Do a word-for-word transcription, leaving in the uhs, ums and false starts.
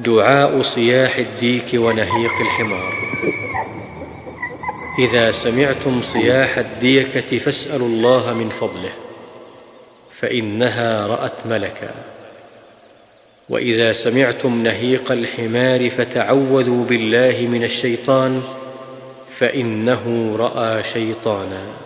دعاء صياح الديك ونهيق الحمار. إذا سمعتم صياح الديكة فاسألوا الله من فضله، فإنها رأت ملكا. وإذا سمعتم نهيق الحمار فتعوذوا بالله من الشيطان، فإنه رأى شيطانا.